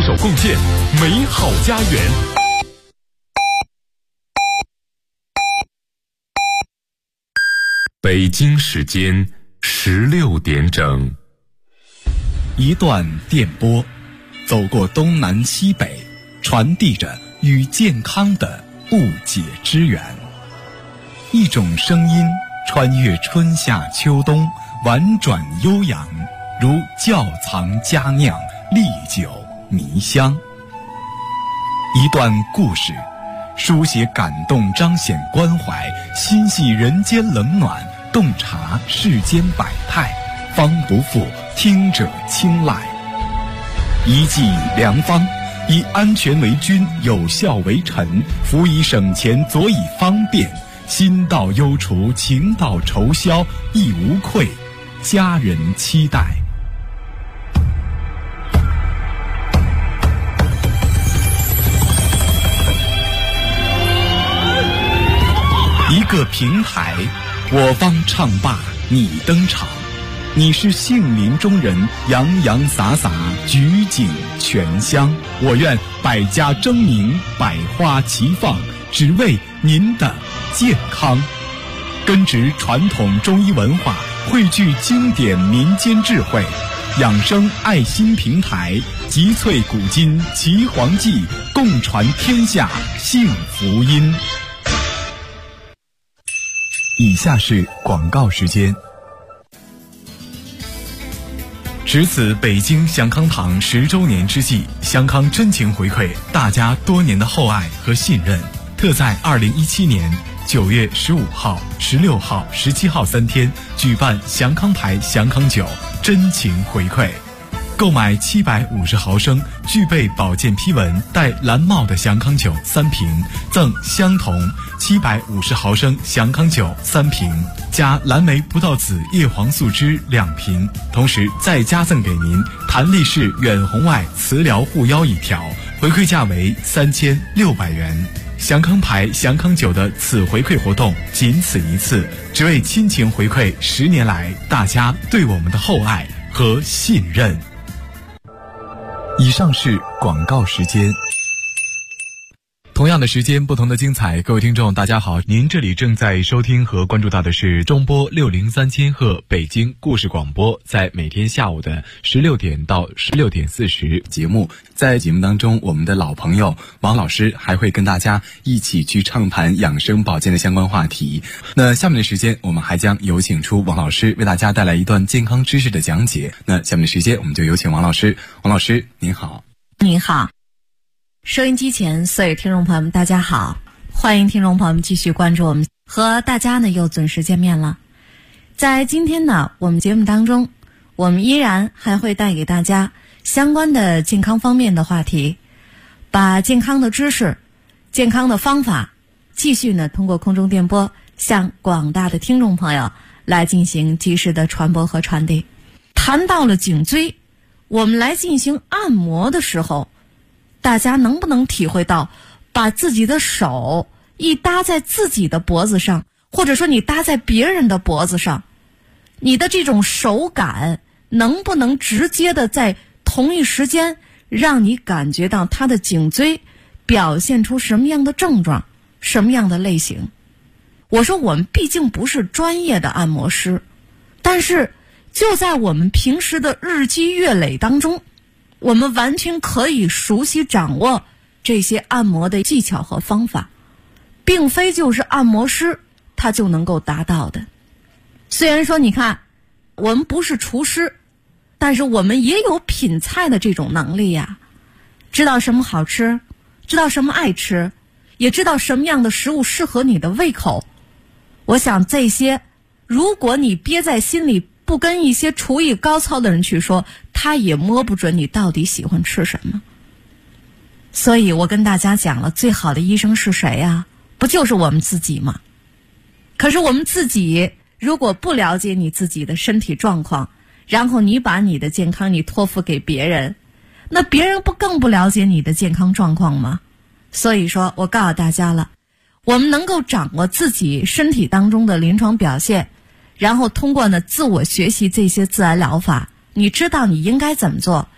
手共建美好家园。北京时间16点整。 一段电波，走过东南西北，传递着与健康的不解之缘。一种声音穿越春夏秋冬，婉转悠扬，如窖藏佳酿，历久弥香。一段故事，书写感动，彰显关怀，心系人间冷暖，洞察世间百态，方不负听者青睐。一剂良方，以安全为君，有效为臣，辅以省钱，佐以方便，心到忧除，情到愁消，亦无愧家人期待。一个平台，我方唱罢你登场，你是杏林中人，洋洋洒洒，举景全香。我愿百家争鸣，百花齐放，只为您的健康。根植传统中医文化，汇聚经典民间智慧，养生爱心平台，集萃古今奇黄记，共传天下幸福音。以下是广告时间。值此北京祥康堂10周年之际，祥康真情回馈大家多年的厚爱和信任，特在2017年9月15号、16号、17号3天举办祥康牌祥康酒真情回馈。购买750毫升具备保健批文带蓝帽的祥康酒3瓶，赠相同750毫升祥康酒3瓶，加蓝莓葡萄籽叶黄素汁2瓶，同时再加赠给您弹力式远红外磁疗护腰1条，回馈价为3600元。祥康牌祥康酒的此回馈活动仅此一次，只为亲情回馈10年来大家对我们的厚爱和信任。以上是广告时间。同样的时间，不同的精彩。各位听众大家好，您这里正在收听和关注到的是中波603千赫北京故事广播，在每天下午的16点到16点40节目。在节目当中，我们的老朋友王老师还会跟大家一起去畅谈养生保健的相关话题。那下面的时间，我们还将有请出王老师为大家带来一段健康知识的讲解。那下面的时间，我们就有请王老师。王老师您好。 您好，收音机前所有听众朋友们大家好，欢迎听众朋友们继续关注我们，和大家呢又准时见面了。在今天呢我们节目当中，我们依然还会带给大家相关的健康方面的话题，把健康的知识、健康的方法继续呢通过空中电波向广大的听众朋友来进行及时的传播和传递。谈到了颈椎，我们来进行按摩的时候，大家能不能体会到，把自己的手一搭在自己的脖子上，或者说你搭在别人的脖子上，你的这种手感能不能直接的在同一时间让你感觉到他的颈椎表现出什么样的症状，什么样的类型？我说我们毕竟不是专业的按摩师，但是就在我们平时的日积月累当中，我们完全可以熟悉掌握这些按摩的技巧和方法，并非就是按摩师他就能够达到的。虽然说你看我们不是厨师，但是我们也有品菜的这种能力呀，知道什么好吃，知道什么爱吃，也知道什么样的食物适合你的胃口。我想这些如果你憋在心里，不跟一些厨艺高超的人去说，他也摸不准你到底喜欢吃什么。所以我跟大家讲了，最好的医生是谁呀？不就是我们自己吗？可是我们自己如果不了解你自己的身体状况，然后你把你的健康你托付给别人，那别人不更不了解你的健康状况吗？所以说我告诉大家了，我们能够掌握自己身体当中的临床表现，然后通过呢自我学习这些自然疗法，你知道你应该怎么做，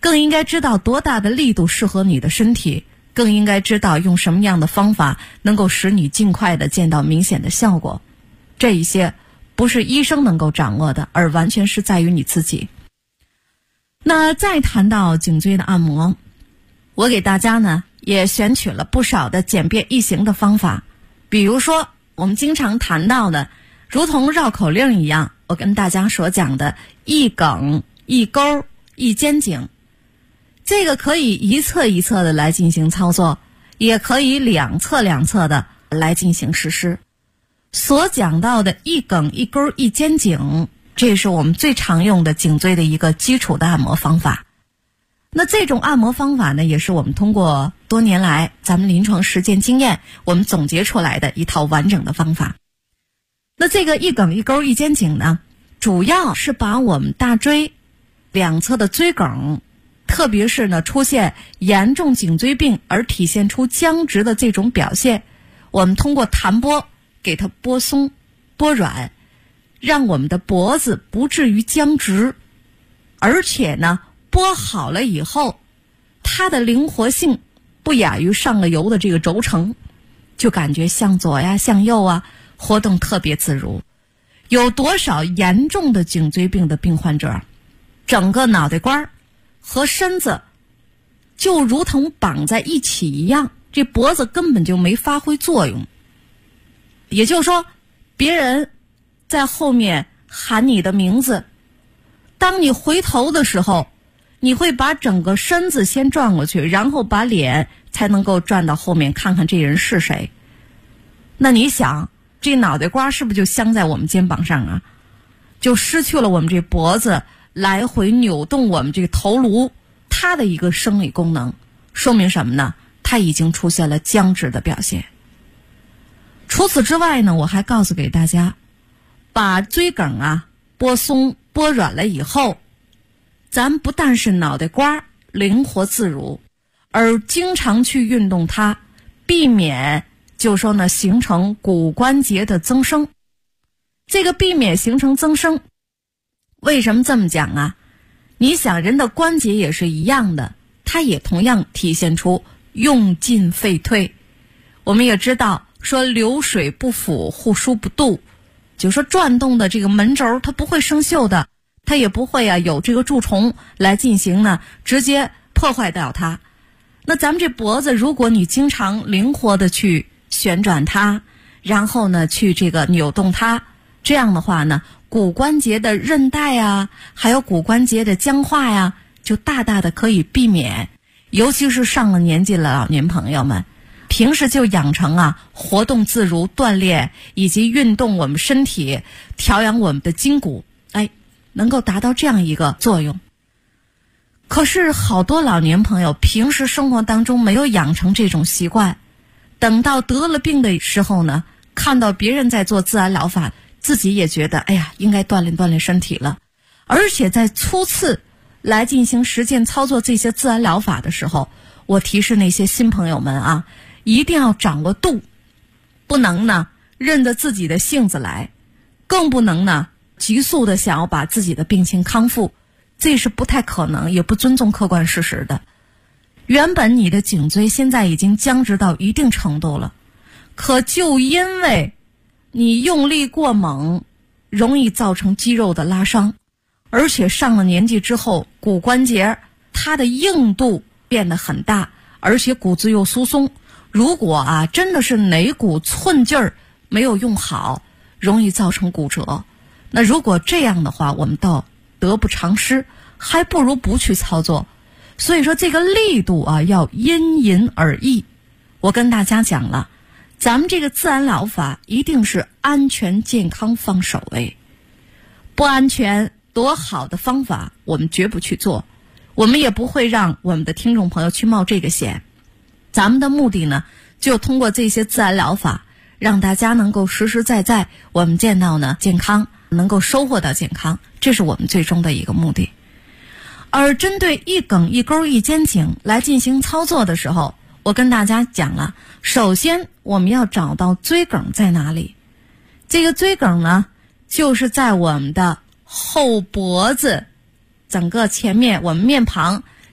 更应该知道多大的力度适合你的身体，更应该知道用什么样的方法能够使你尽快的见到明显的效果。这一些不是医生能够掌握的，而完全是在于你自己。那再谈到颈椎的按摩，我给大家呢也选取了不少的简便易行的方法。比如说我们经常谈到的如同绕口令一样，我跟大家所讲的一梗一勾一肩颈，这个可以一侧一侧的来进行操作，也可以两侧两侧的来进行实施。所讲到的一梗一勾一肩颈，这是我们最常用的颈椎的一个基础的按摩方法。那这种按摩方法呢，也是我们通过多年来咱们临床实践经验，我们总结出来的一套完整的方法。那这个一梗一勾一肩颈呢，主要是把我们大椎两侧的椎梗，特别是呢出现严重颈椎病而体现出僵直的这种表现，我们通过弹拨给它拨松拨软，让我们的脖子不至于僵直，而且呢拨好了以后，它的灵活性不亚于上了油的这个轴承，就感觉向左呀向右啊活动特别自如。有多少严重的颈椎病的病患者，整个脑袋瓜和身子就如同绑在一起一样，这脖子根本就没发挥作用。也就是说，别人在后面喊你的名字，当你回头的时候，你会把整个身子先转过去，然后把脸才能够转到后面看看这人是谁。那你想，这脑袋瓜是不是就镶在我们肩膀上啊？就失去了我们这脖子来回扭动我们这个头颅它的一个生理功能，说明什么呢？它已经出现了僵直的表现。除此之外呢，我还告诉给大家，把椎梗啊拨松拨软了以后，咱不但是脑袋瓜灵活自如，而经常去运动它，避免就说呢形成骨关节的增生。这个避免形成增生，为什么这么讲啊？你想人的关节也是一样的，它也同样体现出用进废退。我们也知道说流水不腐，户枢不蠹，就说转动的这个门轴它不会生锈的，它也不会有这个蛀虫来进行呢直接破坏掉它。那咱们这脖子，如果你经常灵活的去旋转它，然后呢去这个扭动它，这样的话呢，骨关节的韧带啊，还有骨关节的僵化呀，就大大的可以避免。尤其是上了年纪的老年朋友们，平时就养成活动自如、锻炼以及运动我们身体，调养我们的筋骨，能够达到这样一个作用。可是好多老年朋友平时生活当中没有养成这种习惯，等到得了病的时候呢，看到别人在做自然疗法，自己也觉得应该锻炼锻炼身体了。而且在初次来进行实践操作这些自然疗法的时候，我提示那些新朋友们一定要掌握度，不能呢任着自己的性子来，更不能呢急速的想要把自己的病情康复，这是不太可能，也不尊重客观事实的。原本你的颈椎现在已经僵直到一定程度了，可就因为你用力过猛，容易造成肌肉的拉伤，而且上了年纪之后，骨关节它的硬度变得很大，而且骨质又疏松。如果真的是哪股寸劲儿没有用好，容易造成骨折。那如果这样的话，我们倒得不偿失，还不如不去操作。所以说这个力度要因人而异。我跟大家讲了，咱们这个自然疗法一定是安全健康放首位，不安全多好的方法我们绝不去做，我们也不会让我们的听众朋友去冒这个险。咱们的目的呢，就通过这些自然疗法，让大家能够实实在在我们见到呢健康，能够收获到健康，这是我们最终的一个目的。而针对一梗一勾一肩颈来进行操作的时候，我跟大家讲了，首先我们要找到椎梗在哪里。这个椎梗呢，就是在我们的后脖子整个前面，我们面庞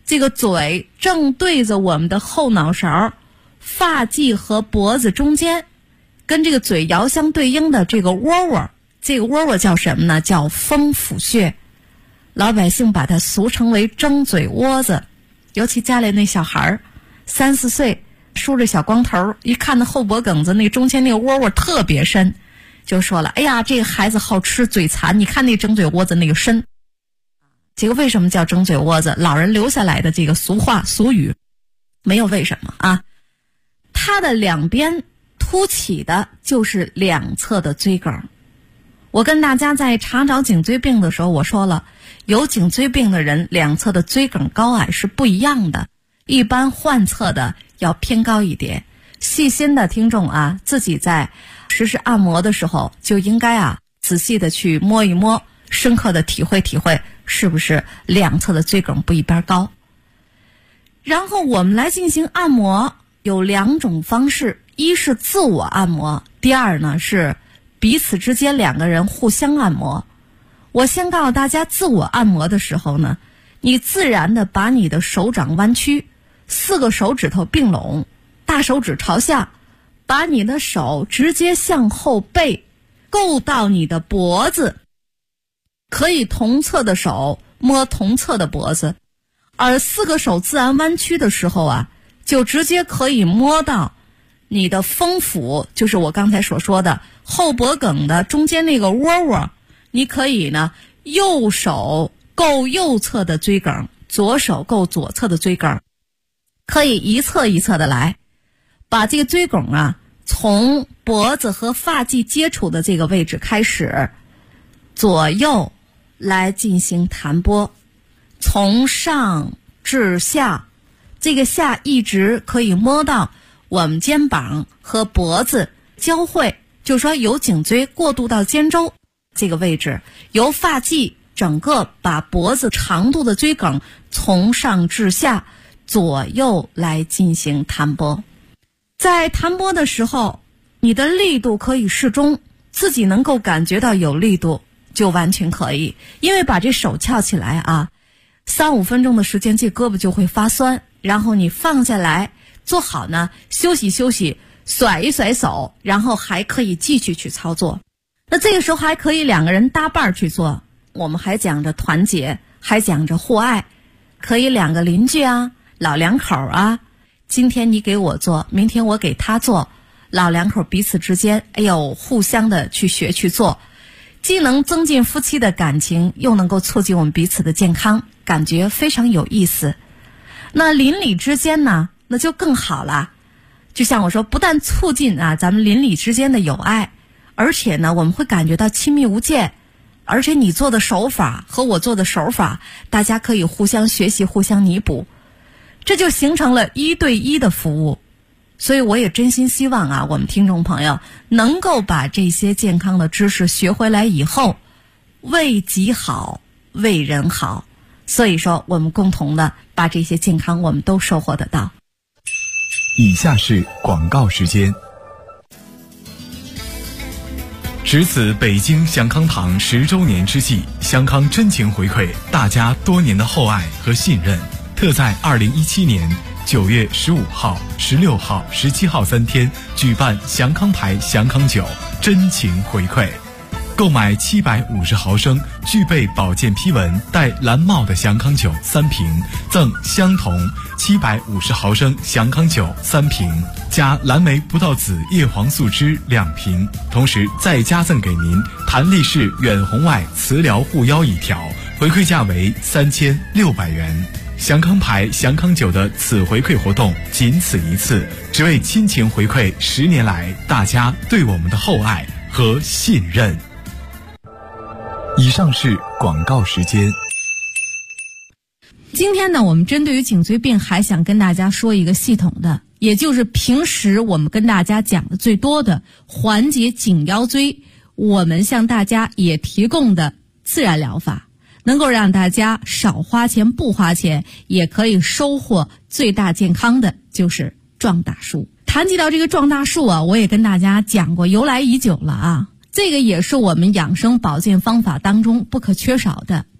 这个嘴正对着我们的后脑勺，发际和脖子中间，跟这个嘴遥相对应的这个窝窝，这个窝窝叫什么呢？叫风府穴。老百姓把它俗称为蒸嘴窝子，尤其家里那小孩3、4岁，梳着小光头，一看那后脖梗子那中间那个窝窝特别深，就说了，哎呀，这个孩子好吃，嘴馋，你看那蒸嘴窝子那个深。这个为什么叫蒸嘴窝子？老人留下来的这个俗话俗语，没有为什么啊。它的两边凸起的就是两侧的椎梗。我跟大家在查找颈椎病的时候，我说了，有颈椎病的人两侧的椎梗高矮是不一样的，一般患侧的要偏高一点。细心的听众啊，自己在实施按摩的时候就应该仔细的去摸一摸，深刻的体会体会是不是两侧的椎梗不一边高。然后我们来进行按摩有2种方式，一是自我按摩，第二呢是彼此之间2个人互相按摩。我先告诉大家，自我按摩的时候呢，你自然的把你的手掌弯曲，4个手指头并拢，大手指朝下，把你的手直接向后背，够到你的脖子，可以同侧的手摸同侧的脖子，而4个手自然弯曲的时候就直接可以摸到你的风府，就是我刚才所说的后脖梗的中间那个窝窝。你可以呢，右手够右侧的椎梗，左手够左侧的椎梗，可以一侧一侧的来，把这个椎梗从脖子和发际接触的这个位置开始，左右来进行弹拨，从上至下，这个下一直可以摸到我们肩膀和脖子交汇，就是说由颈椎过渡到肩周这个位置，由发际整个把脖子长度的椎梗从上至下左右来进行弹拨。在弹拨的时候，你的力度可以适中，自己能够感觉到有力度就完全可以。因为把这手翘起来3、5分钟的时间，这胳膊就会发酸，然后你放下来，做好呢，休息休息，甩一甩手，然后还可以继续去操作。那这个时候还可以2个人搭伴去做，我们还讲着团结，还讲着互爱，可以2个邻居老两口今天你给我做，明天我给他做，老两口彼此之间互相的去学去做，既能增进夫妻的感情，又能够促进我们彼此的健康，感觉非常有意思。那邻里之间呢，那就更好了。就像我说，不但促进咱们邻里之间的友爱，而且呢，我们会感觉到亲密无间，而且你做的手法和我做的手法，大家可以互相学习，互相弥补，这就形成了1对1的服务。所以我也真心希望我们听众朋友能够把这些健康的知识学回来以后，为己好，为人好。所以说，我们共同的把这些健康我们都收获得到。 以下是广告时间。值此北京祥康堂10周年之际，祥康真情回馈大家多年的厚爱和信任，特在2017年9月15号、16号、17号3天举办祥康牌祥康酒真情回馈。购买750毫升具备保健批文带蓝帽的祥康酒3瓶，赠相同750毫升祥康酒3瓶，加蓝莓葡萄籽叶黄素汁2瓶，同时再加赠给您弹力式远红外磁疗护腰1条，回馈价为3600元。祥康牌祥康酒的此回馈活动仅此一次，只为亲情回馈10年来大家对我们的厚爱和信任。以上是广告时间。 今天呢，我们针对于颈椎病还想跟大家说一个系统的，也就是平时我们跟大家讲的最多的缓解颈腰椎，我们向大家也提供的自然疗法，能够让大家少花钱不花钱，也可以收获最大健康的，就是壮大树。谈及到这个壮大树我也跟大家讲过，由来已久了这个也是我们养生保健方法当中不可缺少的。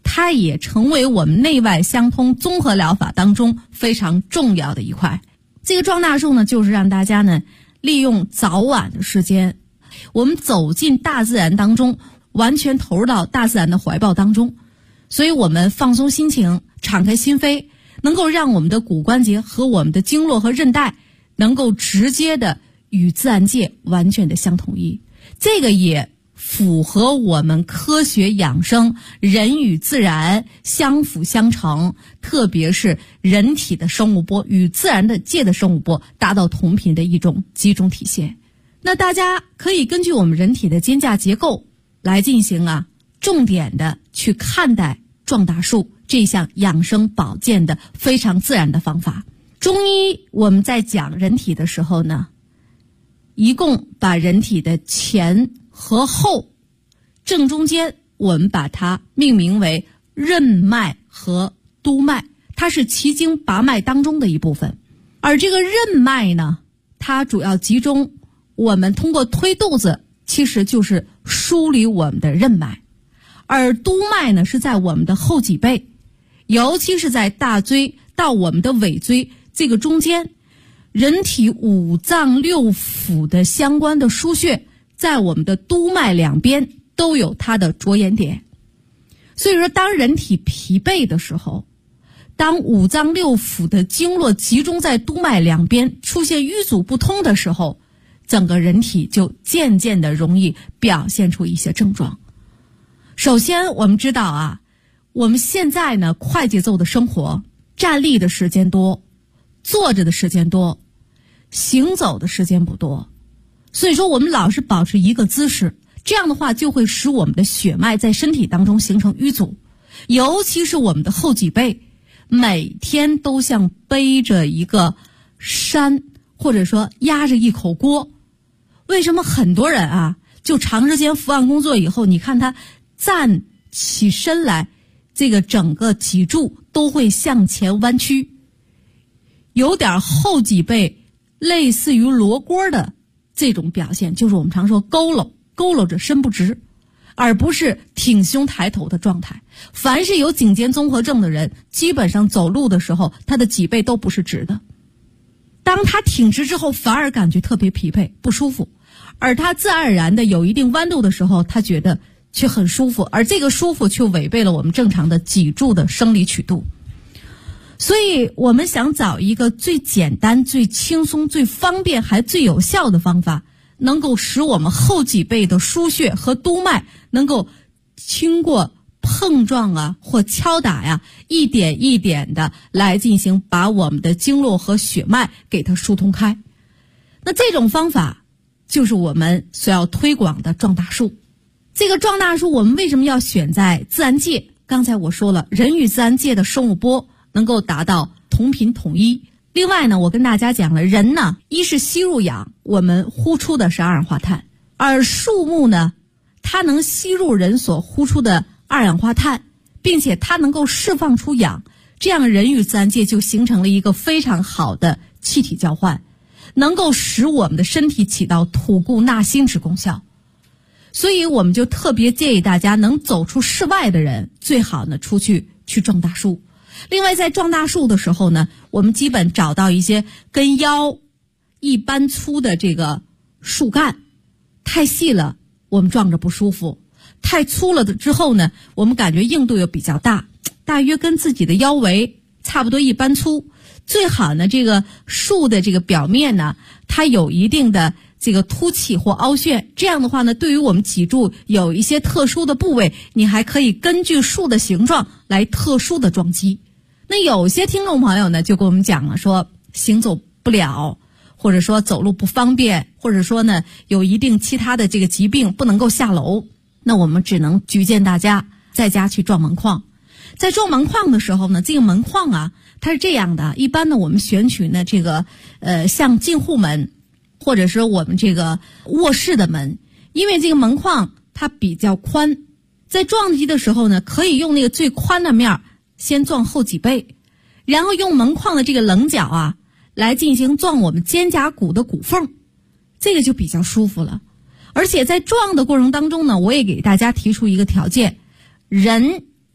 它也成为我们内外相通综合疗法当中非常重要的一块。这个壮大术呢，就是让大家呢利用早晚的时间，我们走进大自然当中，完全投入到大自然的怀抱当中。所以我们放松心情，敞开心扉，能够让我们的骨关节和我们的经络和韧带能够直接的与自然界完全的相统一。这个也符合我们科学养生，人与自然相辅相成，特别是人体的生物波与自然的界的生物波达到同频的一种集中体现。那大家可以根据我们人体的肩胛结构来进行重点的去看待壮大术这项养生保健的非常自然的方法。中医我们在讲人体的时候呢，一共把人体的前和后正中间我们把它命名为任脉和督脉，它是奇经八脉当中的一部分。而这个任脉呢，它主要集中我们通过推肚子，其实就是梳理我们的任脉。而督脉呢，是在我们的后脊背，尤其是在大椎到我们的尾椎这个中间，人体五脏六腑的相关的腧穴在我们的督脉两边都有它的着眼点。所以说当人体疲惫的时候，当五脏六腑的经络集中在督脉两边出现淤阻不通的时候，整个人体就渐渐的容易表现出一些症状。首先我们知道我们现在呢快节奏的生活，站立的时间多，坐着的时间多，行走的时间不多，所以说我们老是保持一个姿势，这样的话就会使我们的血脉在身体当中形成淤阻，尤其是我们的后脊背每天都像背着一个山，或者说压着一口锅。为什么很多人就长时间伏案工作以后，你看他站起身来，这个整个脊柱都会向前弯曲，有点后脊背类似于罗锅的这种表现，就是我们常说佝偻着身不直，而不是挺胸抬头的状态。凡是有颈肩综合症的人，基本上走路的时候他的脊背都不是直的，当他挺直之后反而感觉特别疲惫不舒服，而他自然而然的有一定弯度的时候，他觉得却很舒服，而这个舒服却违背了我们正常的脊柱的生理曲度。所以我们想找一个最简单最轻松最方便还最有效的方法，能够使我们后脊背的腧穴和督脉能够经过碰撞或敲打一点一点的来进行把我们的经络和血脉给它疏通开。那这种方法就是我们所要推广的壮大术。这个壮大术我们为什么要选在自然界？刚才我说了，人与自然界的生物波能够达到同频统一。另外呢，我跟大家讲了，人呢一是吸入氧，我们呼出的是二氧化碳，而树木呢它能吸入人所呼出的二氧化碳，并且它能够释放出氧，这样人与自然界就形成了一个非常好的气体交换，能够使我们的身体起到吐故纳新之功效。所以我们就特别建议大家能走出室外的人，最好呢出去壮大树。另外在壮大树的时候呢，我们基本找到一些跟腰一般粗的这个树干，太细了我们撞着不舒服，太粗了之后呢，我们感觉硬度又比较大，大约跟自己的腰围差不多一般粗。最好呢这个树的这个表面呢，它有一定的这个凸起或凹陷，这样的话呢，对于我们脊柱有一些特殊的部位，你还可以根据树的形状来特殊的撞击。那有些听众朋友呢就跟我们讲了，说行走不了，或者说走路不方便，或者说呢有一定其他的这个疾病不能够下楼，那我们只能举荐大家在家去撞门框。在撞门框的时候呢，这个门框它是这样的，一般呢我们选取呢这个像进户门或者是我们这个卧室的门，因为这个门框它比较宽，在撞击的时候呢，可以用那个最宽的面先撞后脊背，然后用门框的这个棱角来进行撞我们肩胛骨的骨缝，这个就比较舒服了。而且在撞的过程当中呢，我也给大家提出一个条件，人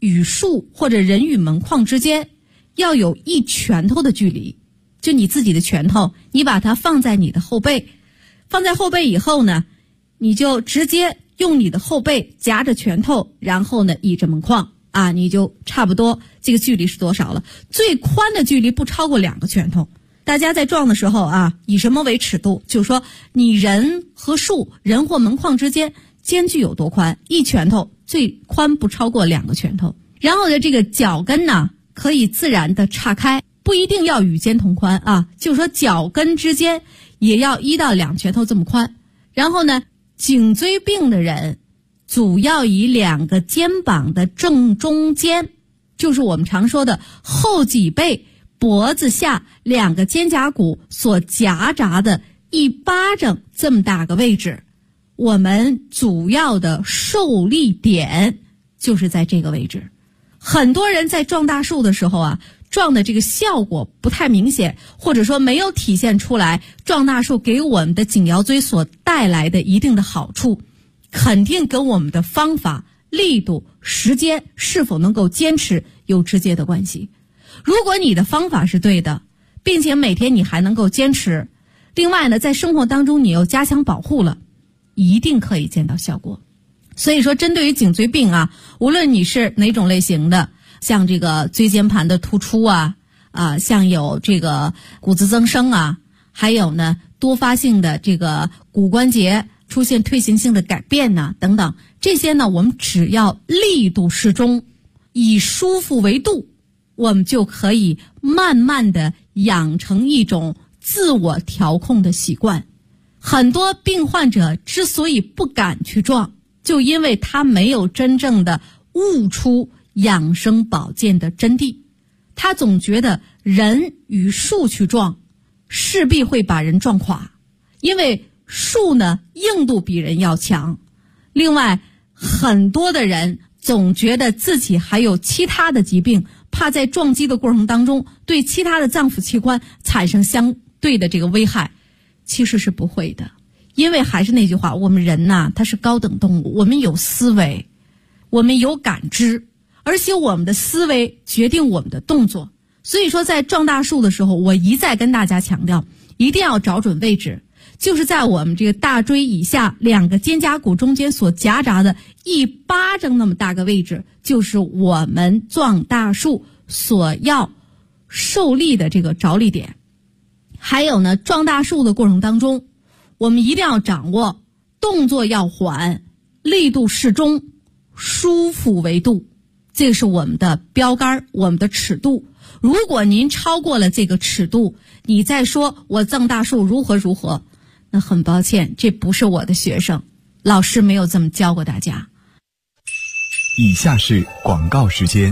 与树或者人与门框之间要有1拳头的距离，就你自己的拳头，你把它放在你的后背，放在后背以后呢，你就直接用你的后背夹着拳头，然后呢倚着门框啊，你就差不多这个距离是多少了？最宽的距离不超过2个拳头。大家在撞的时候啊，以什么为尺度？就是说你人和树，人或门框之间间距有多宽？1拳头，最宽不超过2个拳头。然后呢，这个脚跟呢可以自然的岔开，不一定要与肩同宽啊，就是说脚跟之间也要1到2拳头这么宽。然后呢，颈椎病的人主要以2个肩膀的正中间，就是我们常说的后脊背脖子下2个肩胛骨所夹杂的1巴掌这么大个位置，我们主要的受力点就是在这个位置。很多人在撞大树的时候啊，撞的这个效果不太明显，或者说没有体现出来撞大树给我们的颈腰椎所带来的一定的好处，肯定跟我们的方法、力度、时间是否能够坚持有直接的关系。如果你的方法是对的，并且每天你还能够坚持，另外呢，在生活当中你又加强保护了，一定可以见到效果。所以说，针对于颈椎病啊，无论你是哪种类型的，像这个椎间盘的突出啊，像有这个骨质增生啊，还有呢多发性的这个骨关节出现退行性的改变呐，等等，这些呢我们只要力度适中，以舒服为度，我们就可以慢慢的养成一种自我调控的习惯。很多病患者之所以不敢去撞，就因为他没有真正的悟出养生保健的真谛。他总觉得人与树去撞，势必会把人撞垮，因为树呢硬度比人要强。另外，很多的人总觉得自己还有其他的疾病，怕在撞击的过程当中对其他的脏腑器官产生相对的这个危害。其实是不会的，因为还是那句话，我们人呐，他是高等动物，我们有思维，我们有感知，而且我们的思维决定我们的动作。所以说在撞大树的时候，我一再跟大家强调，一定要找准位置，就是在我们这个大椎以下2个肩胛骨中间所夹杂的1巴掌那么大个位置，就是我们撞大树所要受力的这个着力点。还有呢，撞大树的过程当中，我们一定要掌握动作要缓，力度适中，舒服为度，这是我们的标杆，我们的尺度。如果您超过了这个尺度，你再说我撞大树如何如何，那很抱歉，这不是我的学生，老师没有这么教过大家。 以下是广告时间。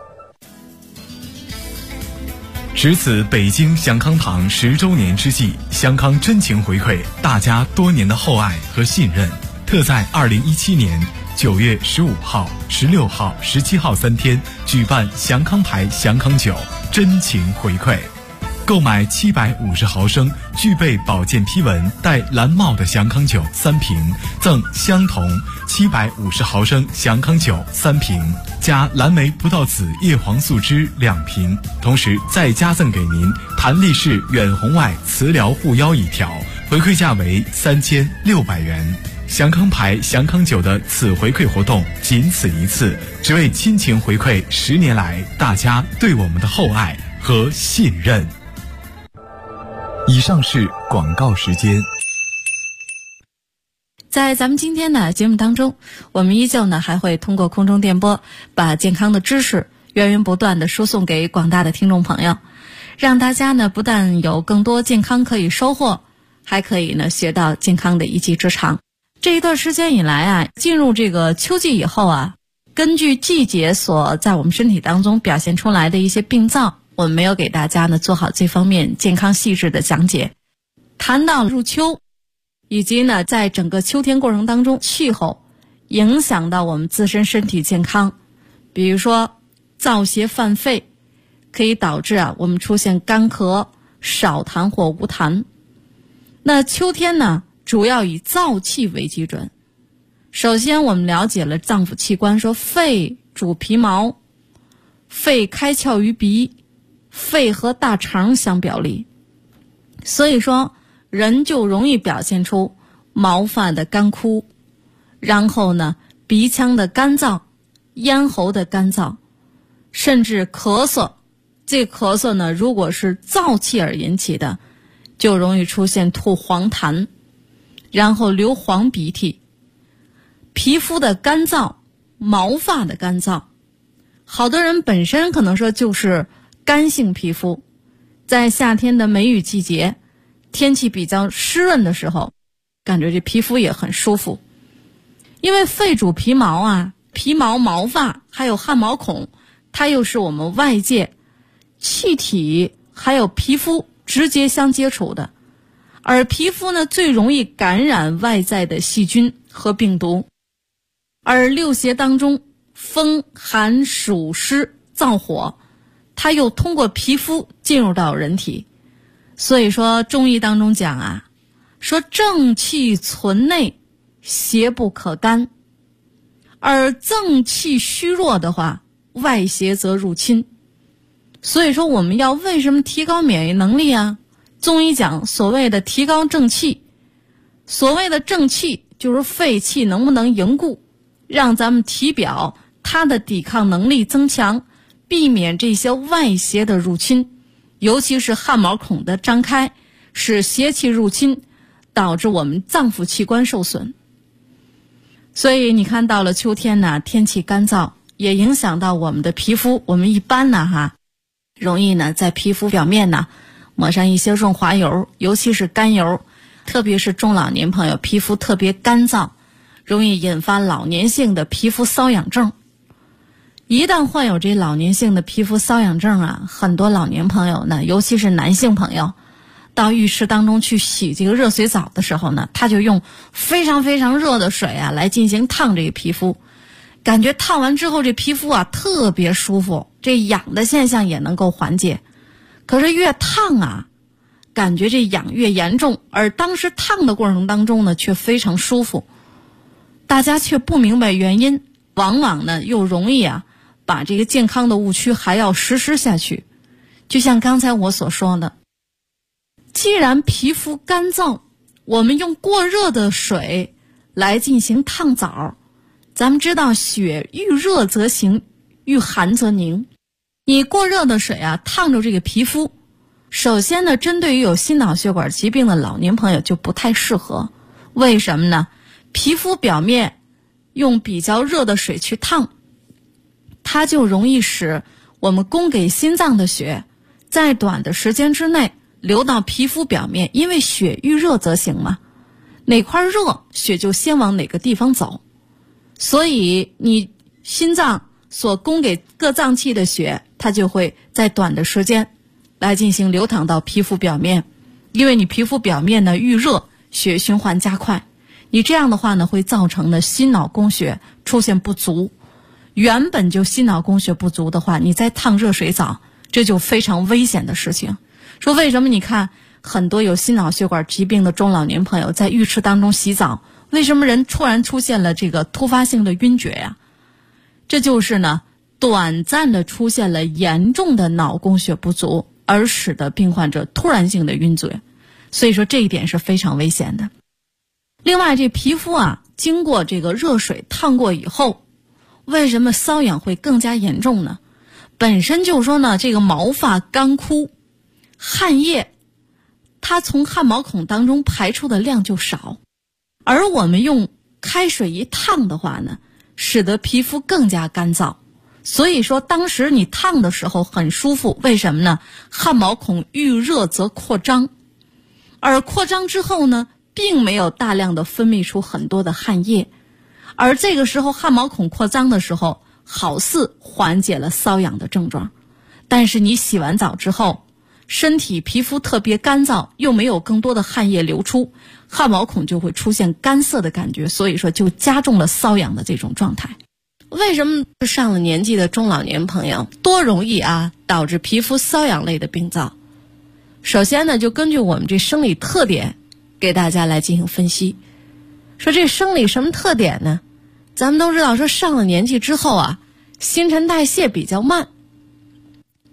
值此北京祥康堂10周年之际，祥康真情回馈大家多年的厚爱和信任，特在2017年9月15号、16号、17号3天举办祥康牌祥康酒真情回馈。购买750毫升具备保健批文带蓝帽的祥康酒3瓶，赠相同750毫升祥康酒3瓶，加蓝莓葡萄籽叶黄素汁2瓶，同时再加赠给您弹力式远红外磁疗护腰1条，回馈价为3600元。祥康牌祥康酒的此回馈活动仅此一次，只为亲情回馈10年来大家对我们的厚爱和信任。以上是广告时间。 在咱们今天的节目当中，我们依旧呢还会通过空中电波把健康的知识源源不断的输送给广大的听众朋友，让大家呢不但有更多健康可以收获，还可以呢学到健康的一技之长。这一段时间以来啊，进入这个秋季以后啊，根据季节所在我们身体当中表现出来的一些病灶，我们没有给大家呢做好这方面健康细致的讲解。谈到入秋，以及呢在整个秋天过程当中气候影响到我们自身身体健康，比如说燥邪犯肺，可以导致我们出现干咳、少痰或无痰。那秋天呢主要以燥气为基准。首先我们了解了脏腑器官，说肺主皮毛， 肺开窍于鼻，肺和大肠相表里，所以说人就容易表现出毛发的干枯，然后呢鼻腔的干燥，咽喉的干燥，甚至咳嗽。这咳嗽呢如果是燥气而引起的，就容易出现吐黄痰，然后流黄鼻涕。皮肤的干燥，毛发的干燥，好多人本身可能说就是干性皮肤，在夏天的梅雨季节，天气比较湿润的时候，感觉这皮肤也很舒服。因为肺主皮毛啊，皮毛、毛发还有汗毛孔，它又是我们外界气体还有皮肤直接相接触的，而皮肤呢最容易感染外在的细菌和病毒。而六邪当中，风寒暑湿燥火，它又通过皮肤进入到人体。所以说中医当中讲啊，说正气存内，邪不可干，而正气虚弱的话，外邪则入侵。所以说我们要为什么提高免疫能力啊？中医讲所谓的提高正气，所谓的正气就是肺气能不能凝固，让咱们体表它的抵抗能力增强，避免这些外邪的入侵，尤其是汗毛孔的张开，使邪气入侵，导致我们脏腑器官受损。所以你看到了秋天呢，天气干燥，也影响到我们的皮肤。我们一般呢容易呢在皮肤表面呢抹上一些润滑油，尤其是甘油，特别是中老年朋友皮肤特别干燥，容易引发老年性的皮肤瘙痒症。一旦患有这老年性的皮肤瘙痒症啊，很多老年朋友呢，尤其是男性朋友，到浴室当中去洗这个热水澡的时候呢，他就用非常非常热的水啊来进行烫这个皮肤，感觉烫完之后这皮肤啊特别舒服，这痒的现象也能够缓解。可是越烫啊，感觉这痒越严重，而当时烫的过程当中呢却非常舒服，大家却不明白原因，往往呢又容易把这个健康的误区还要实施下去。就像刚才我所说的，既然皮肤干燥，我们用过热的水来进行烫澡，咱们知道血遇热则行，遇寒则凝。你过热的水烫着这个皮肤，首先呢针对于有心脑血管疾病的老年朋友就不太适合。为什么呢？皮肤表面用比较热的水去烫，它就容易使我们供给心脏的血在短的时间之内流到皮肤表面，因为血遇热则行嘛，哪块热血就先往哪个地方走，所以你心脏所供给各脏器的血，它就会在短的时间来进行流淌到皮肤表面。因为你皮肤表面呢遇热，血循环加快，你这样的话呢会造成的心脑供血出现不足。原本就心脑供血不足的话，你再烫热水澡，这就非常危险的事情。说为什么你看很多有心脑血管疾病的中老年朋友在浴池当中洗澡，为什么人突然出现了这个突发性的晕厥呀？这就是呢短暂的出现了严重的脑供血不足，而使得病患者突然性的晕厥。所以说这一点是非常危险的。另外这皮肤经过这个热水烫过以后，为什么瘙痒会更加严重呢？本身就说呢这个毛发干枯，汗液它从汗毛孔当中排出的量就少，而我们用开水一烫的话呢，使得皮肤更加干燥。所以说当时你烫的时候很舒服，为什么呢？汗毛孔遇热则扩张，而扩张之后呢并没有大量的分泌出很多的汗液，而这个时候汗毛孔扩张的时候，好似缓解了瘙痒的症状，但是你洗完澡之后，身体皮肤特别干燥，又没有更多的汗液流出，汗毛孔就会出现干涩的感觉，所以说就加重了瘙痒的这种状态。为什么上了年纪的中老年朋友多容易导致皮肤瘙痒类的病灶？首先呢，就根据我们这生理特点给大家来进行分析。说这生理什么特点呢？咱们都知道说上了年纪之后新陈代谢比较慢，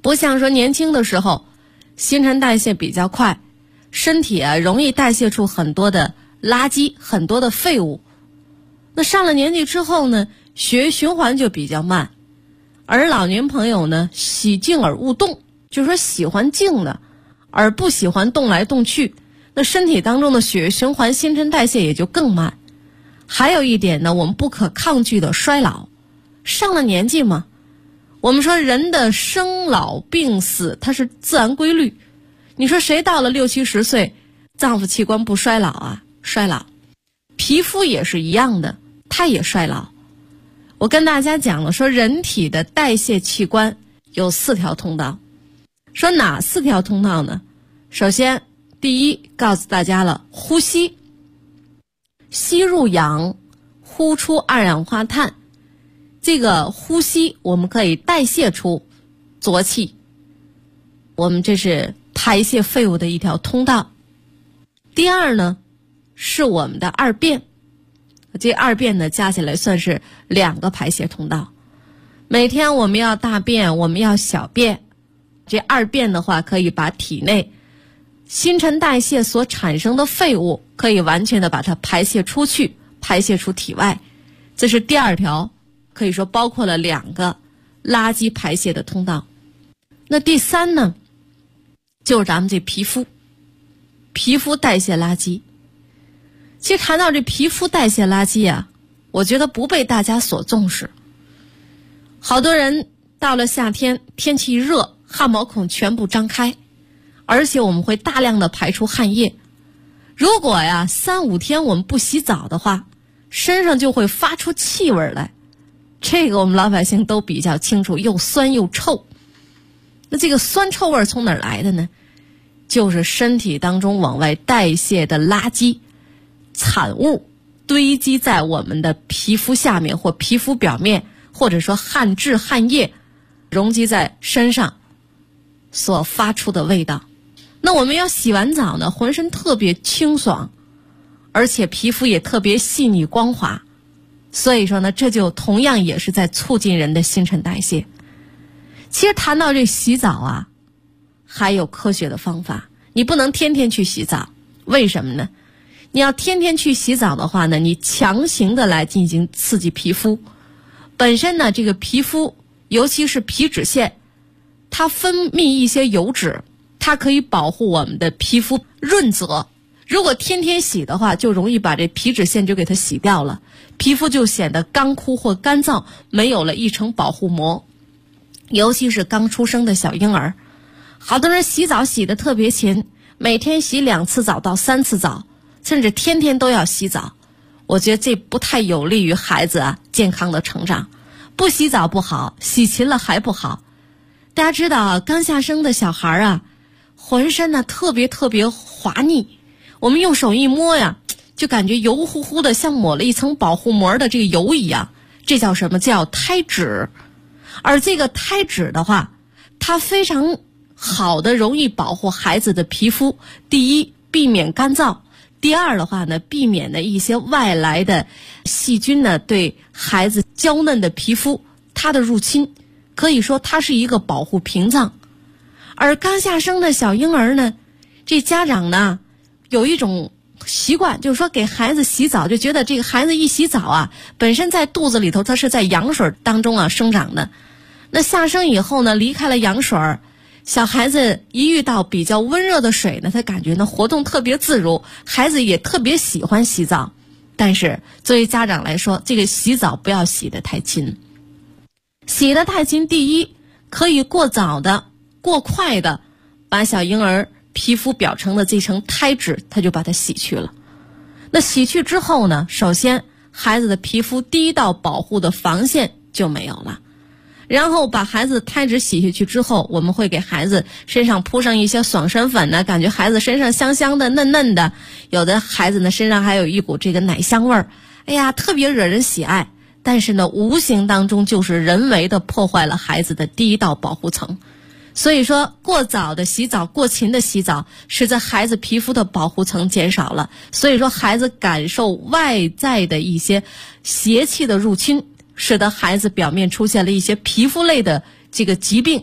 不像说年轻的时候新陈代谢比较快，身体容易代谢出很多的垃圾，很多的废物。那上了年纪之后呢，血液循环就比较慢，而老年朋友呢，喜静而勿动，就是说喜欢静的，而不喜欢动来动去，那身体当中的血液循环、新陈代谢也就更慢。还有一点呢，我们不可抗拒的衰老，上了年纪嘛，我们说人的生老病死它是自然规律，你说谁到了60、70岁，脏腑器官不衰老啊？衰老。皮肤也是一样的，它也衰老。我跟大家讲了，说人体的代谢器官有4条通道。说哪4条通道呢？首先，第一，告诉大家了，呼吸，吸入氧，呼出二氧化碳。这个呼吸我们可以代谢出浊气，我们这是排泄废物的一条通道。第二呢，是我们的二便，这二便呢加起来算是2个排泄通道。每天我们要大便，我们要小便，这二便的话可以把体内新陈代谢所产生的废物可以完全的把它排泄出去，排泄出体外。这是第2条，可以说包括了2个垃圾排泄的通道。那第3呢，就是咱们这皮肤代谢垃圾。其实谈到这皮肤代谢垃圾啊，我觉得不被大家所重视。好多人到了夏天，天气热，汗毛孔全部张开，而且我们会大量的排出汗液。如果呀3、5天我们不洗澡的话，身上就会发出气味来。这个我们老百姓都比较清楚，又酸又臭。那这个酸臭味从哪儿来的呢？就是身体当中往外代谢的垃圾产物堆积在我们的皮肤下面或皮肤表面，或者说汗质汗液容积在身上所发出的味道。那我们要洗完澡呢，浑身特别清爽，而且皮肤也特别细腻光滑。所以说呢，这就同样也是在促进人的新陈代谢。其实谈到这洗澡啊，还有科学的方法。你不能天天去洗澡，为什么呢？你要天天去洗澡的话呢，你强行的来进行刺激皮肤，本身呢这个皮肤尤其是皮脂腺，它分泌一些油脂，它可以保护我们的皮肤润泽。如果天天洗的话，就容易把这皮脂腺就给它洗掉了，皮肤就显得干枯或干燥，没有了一层保护膜。尤其是刚出生的小婴儿，好多人洗澡洗得特别勤，每天洗2次澡到3次澡，甚至天天都要洗澡。我觉得这不太有利于孩子健康的成长。不洗澡不好，洗勤了还不好。大家知道刚下生的小孩浑身特别滑腻，我们用手一摸呀，就感觉油乎乎的，像抹了一层保护膜的这个油一样。这叫什么？叫胎脂。而这个胎脂的话，它非常好的容易保护孩子的皮肤。第一，避免干燥；第二的话呢，避免的一些外来的细菌呢对孩子娇嫩的皮肤它的入侵，可以说它是一个保护屏障。而刚下生的小婴儿呢，这家长呢有一种习惯，就是说给孩子洗澡，就觉得这个孩子一洗澡本身在肚子里头它是在羊水当中生长的。那下生以后呢，离开了羊水，小孩子一遇到比较温热的水呢，他感觉活动特别自如，孩子也特别喜欢洗澡。但是作为家长来说，这个洗澡不要洗得太勤。洗得太勤，第一，可以过早的过快的把小婴儿皮肤表层的这层胎脂它就把它洗去了。那洗去之后呢，首先孩子的皮肤第一道保护的防线就没有了。然后把孩子胎脂洗下去之后，我们会给孩子身上铺上一些爽身粉呢，感觉孩子身上香香的嫩嫩的，有的孩子呢身上还有一股这个奶香味儿，哎呀特别惹人喜爱。但是呢无形当中就是人为的破坏了孩子的第一道保护层。所以说过早的洗澡，过勤的洗澡，使得孩子皮肤的保护层减少了，所以说孩子感受外在的一些邪气的入侵，使得孩子表面出现了一些皮肤类的这个疾病，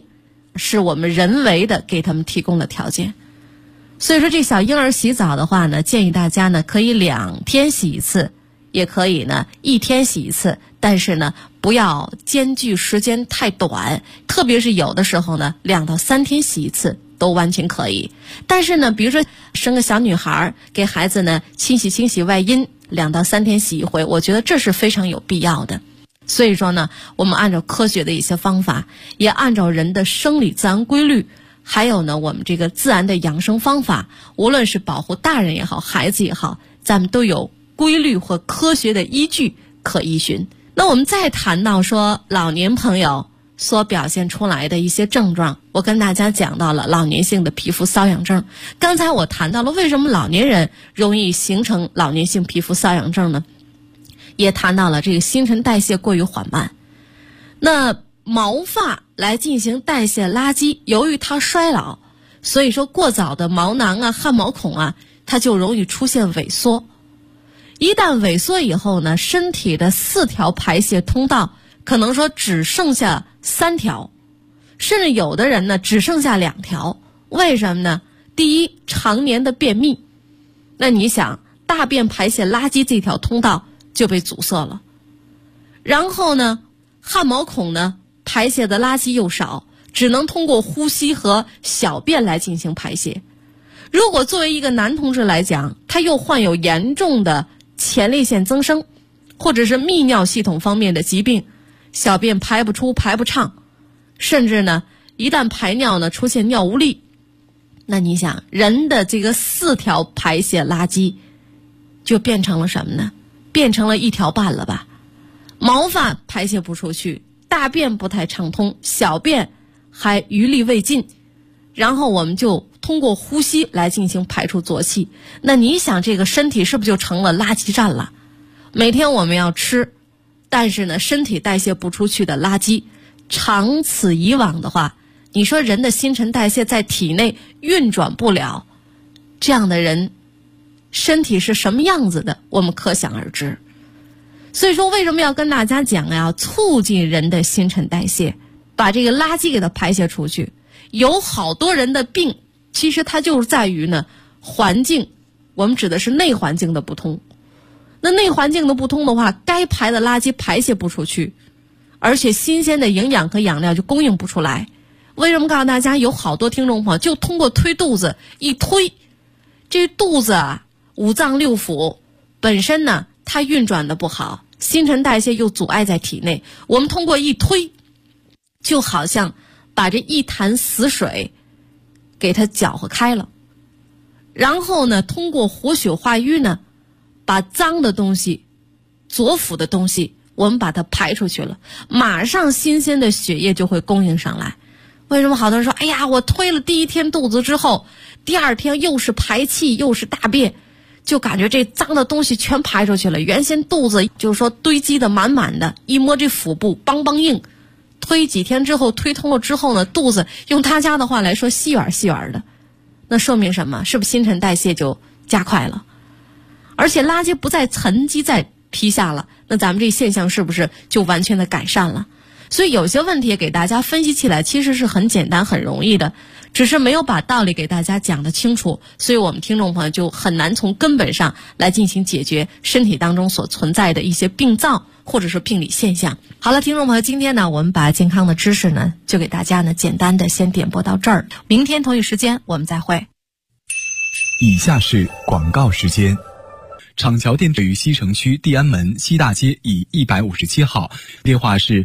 是我们人为的给他们提供的条件。所以说这小婴儿洗澡的话呢，建议大家呢可以2天洗一次，也可以呢1天洗一次，但是呢不要间距时间太短，特别是有的时候呢2到3天洗一次都完全可以。但是呢比如说生个小女孩，给孩子呢清洗外阴，2到3天洗一回，我觉得这是非常有必要的。所以说呢，我们按照科学的一些方法，也按照人的生理自然规律，还有呢我们这个自然的养生方法，无论是保护大人也好，孩子也好，咱们都有规律和科学的依据可依循。那我们再谈到说老年朋友所表现出来的一些症状，我跟大家讲到了老年性的皮肤瘙痒症。刚才我谈到了为什么老年人容易形成老年性皮肤瘙痒症呢？也谈到了这个新陈代谢过于缓慢。那毛发来进行代谢垃圾，由于它衰老，所以说过早的毛囊啊、汗毛孔啊，它就容易出现萎缩。一旦萎缩以后呢，身体的4条排泄通道可能说只剩下3条，甚至有的人呢只剩下2条。为什么呢？第一，常年的便秘，那你想大便排泄垃圾这条通道就被阻塞了。然后呢，汗毛孔呢排泄的垃圾又少，只能通过呼吸和小便来进行排泄。如果作为一个男同志来讲，他又患有严重的前列腺增生或者是泌尿系统方面的疾病，小便排不出、排不畅，甚至呢一旦排尿呢出现尿无力，那你想人的这个4条排泄垃圾就变成了什么呢？变成了1条半了吧。毛发排泄不出去，大便不太畅通，小便还余力未尽，然后我们就通过呼吸来进行排出浊气。那你想这个身体是不是就成了垃圾站了？每天我们要吃，但是呢身体代谢不出去的垃圾，长此以往的话，你说人的新陈代谢在体内运转不了，这样的人身体是什么样子的，我们可想而知。所以说为什么要跟大家讲呀？促进人的新陈代谢，把这个垃圾给它排泄出去。有好多人的病其实它就是在于呢环境，我们指的是内环境的不通。那内环境的不通的话，该排的垃圾排泄不出去，而且新鲜的营养和养料就供应不出来。为什么告诉大家有好多听众朋友就通过推肚子一推，这肚子啊5脏6腑本身呢它运转的不好，新陈代谢又阻碍在体内，我们通过一推，就好像把这一潭死水给它搅和开了，然后呢通过活血化瘀呢，把脏的东西、浊腐的东西我们把它排出去了，马上新鲜的血液就会供应上来。为什么好多人说，哎呀，我推了第1天肚子之后，第2天又是排气又是大便，就感觉这脏的东西全排出去了。原先肚子就是说堆积的满满的，一摸这腹部梆梆硬，推几天之后推通了之后呢，肚子用他家的话来说细软细软的，那说明什么？是不是新陈代谢就加快了？而且垃圾不再沉积在皮下了，那咱们这现象是不是就完全的改善了？所以有些问题给大家分析起来其实是很简单很容易的，只是没有把道理给大家讲得清楚，所以我们听众朋友就很难从根本上来进行解决身体当中所存在的一些病灶或者是病理现象。好了，听众朋友，今天呢我们把健康的知识呢就给大家呢简单的先点播到这儿，明天同一时间我们再会。 以下是广告时间。厂桥店位于西城区地安门西大街以157号，电话是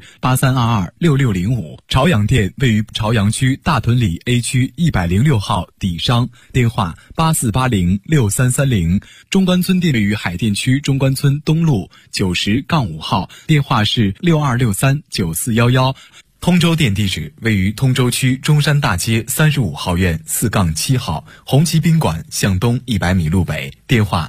83226605。朝阳店位于朝阳区大屯里 A 区106号底商，电话84806330。中关村店位于海淀区中关村东路90-5号，电话是62639411。通州店地址位于通州区中山大街35号院4-7号，红旗宾馆向东100米路北，电话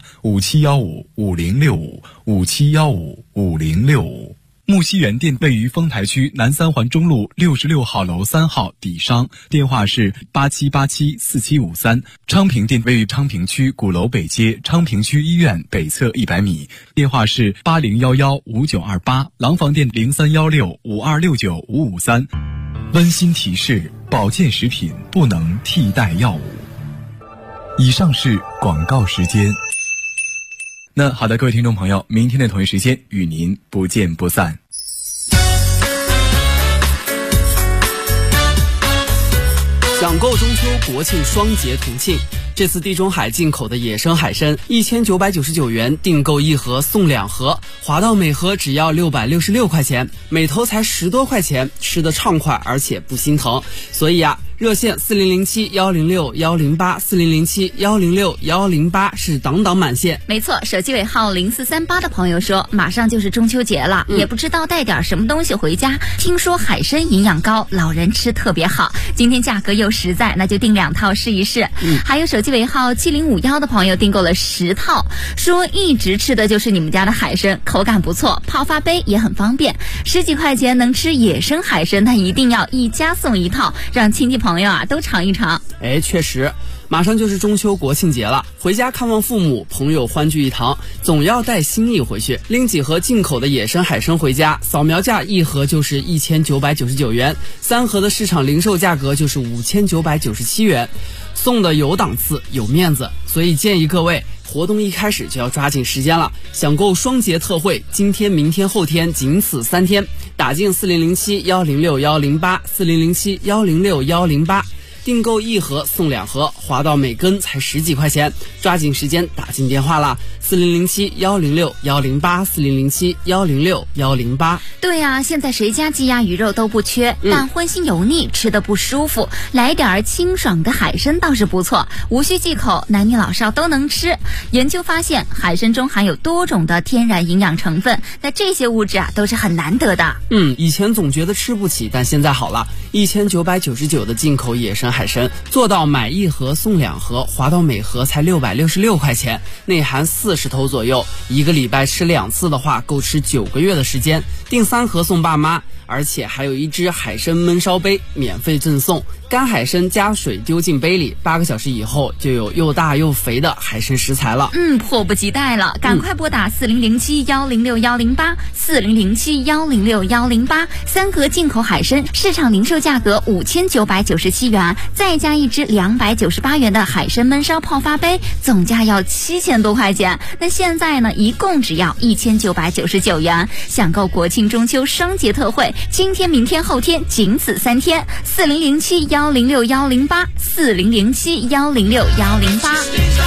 57155065，57155065。木樨园店位于丰台区南三环中路66号楼3号底商，电话是87874753。昌平店位于昌平区鼓楼北街昌平区医院北侧100米，电话是80115928。廊坊店031652695553。温馨提示： 保健食品不能替代药物。以上是广告时间。那好的，各位听众朋友，明天的同一时间与您不见不散。 抢购中秋国庆双节同庆，这次地中海进口的野生海参1999元订购1盒送2盒，华道每盒只要666块钱，每头才10多块钱，吃得畅快而且不心疼。所以啊，热线4007-106-108，4007-106-108是档档满线。 没错，手机尾号0438的朋友说，马上就是中秋节了，也不知道带点什么东西回家。听说海参营养高，老人吃特别好，今天价格又实在，那就订2套试一试。还有手机尾号7051的朋友订购了10套，说一直吃的就是你们家的海参，口感不错，泡发杯也很方便，10几块钱能吃野生海参，那一定要1家送1套，让亲戚朋友啊都尝一尝。 确实，马上就是中秋国庆节了，回家看望父母，朋友欢聚一堂，总要带心意回去。拎几盒进口的野生海参回家，扫描价1盒就是1999元，3盒的市场零售价格就是5997元，送的有档次有面子，所以建议各位活动一开始就要抓紧时间了，想购双节特惠，今天、明天、后天仅此3天，打进4007-106-108，4007-106-108，订购1盒送2盒，划到每根才10几块钱，抓紧时间打进电话啦！4007-106-108，4007-106-108。 对啊，现在谁家鸡鸭鱼肉都不缺，但荤腥油腻吃得不舒服，来点清爽的海参倒是不错，无需忌口，男女老少都能吃。研究发现，海参中含有多种的天然营养成分，那这些物质啊都是很难得的。 以前总觉得吃不起，但现在好了，1999的进口野生海参做到买1盒送2盒，划到每盒才666块钱，内含40头左右，1个礼拜吃2次的话，够吃9个月的时间。订3盒送爸妈，而且还有1只海参焖烧杯免费赠送，干海参加水丢进杯里，8个小时以后就有又大又肥的海参食材了。 迫不及待了，赶快拨打4007-106-108，4007-106-108，3盒进口海参，市场零售价格5997元，再加1只298元的海参焖烧泡发杯，总价要7000多块钱。那现在呢，一共只要1999元，享购国庆中秋双节特惠，今天、明天、后天仅此3天，4007-106-108，4007-106-108。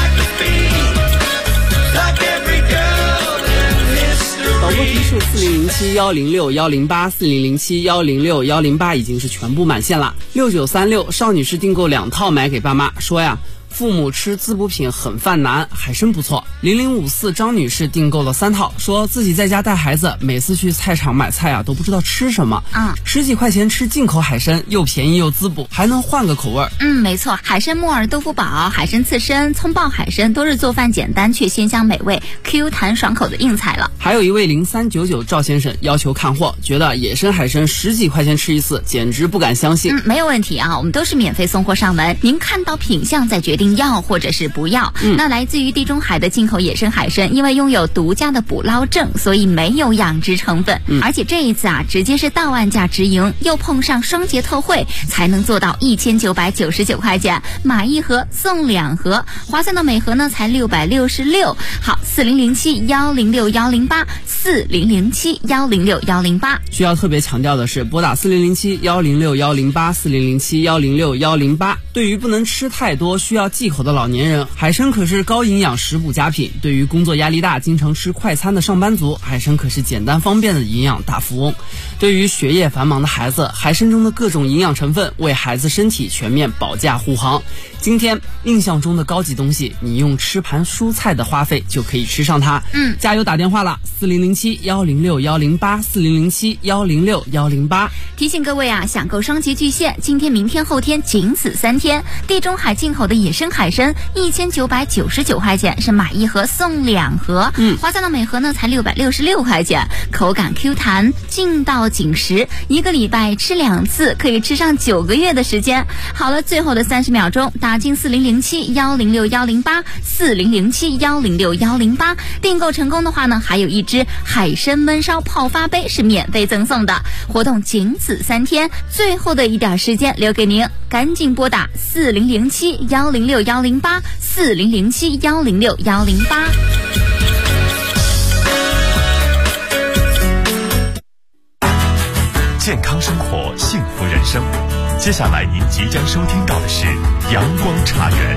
导播提示：4007-106-108，4007-106-108已经是全部满线了。6936邵女士订购2套买给爸妈，说呀，父母吃滋补品很犯难，海参不错。0054张女士订购了3套，说自己在家带孩子，每次去菜场买菜啊都不知道吃什么，10几块钱吃进口海参，又便宜又滋补，还能换个口味。 没错，海参木耳豆腐煲、海参刺身、葱爆海参都是做饭简单却鲜香美味、Q 弹爽口的硬菜了。 还有一位0399赵先生要求看货，觉得野生海参10几块钱吃1次，简直不敢相信。 没有问题啊，我们都是免费送货上门，您看到品相再决定要或者是不要。那来自于地中海的进口野生海参，因为拥有独家的捕捞证，所以没有养殖成分，而且这一次啊，直接是到岸价直营，又碰上双节特惠，才能做到1999块钱，买1盒送2盒，划算到每盒呢才666。好，4007-106-108，4007-106-108。 需要特别强调的是，拨打4007-106-108，4007-106-108。对于不能吃太多、需要忌口的老年人，海参可是高营养食补佳品；对于工作压力大、经常吃快餐的上班族，海参可是简单方便的营养大富翁；对于学业繁忙的孩子，海参中的各种营养成分为孩子身体全面保驾护航。今天印象中的高级东西，你用吃盘蔬菜的花费就可以吃上它。加油打电话了，4007-106-108，4007-106-108。 提醒各位啊，享购双节巨献，今天、明天、后天仅此3天，地中海进口的野生鲜海参1999块钱，是买1盒送2盒。花菜呢每盒呢才666块钱，口感 Q 弹，劲道紧实，1个礼拜吃2次，可以吃上9个月的时间。好了，最后的30秒钟，打进4007106108，4007106108，订购成功的话呢，还有1只海参焖烧泡发杯是免费赠送的。活动仅此3天，最后的一点时间留给您，赶紧拨打4007106108，4007106108。 健康生活，幸福人生。接下来您即将收听到的是阳光茶园。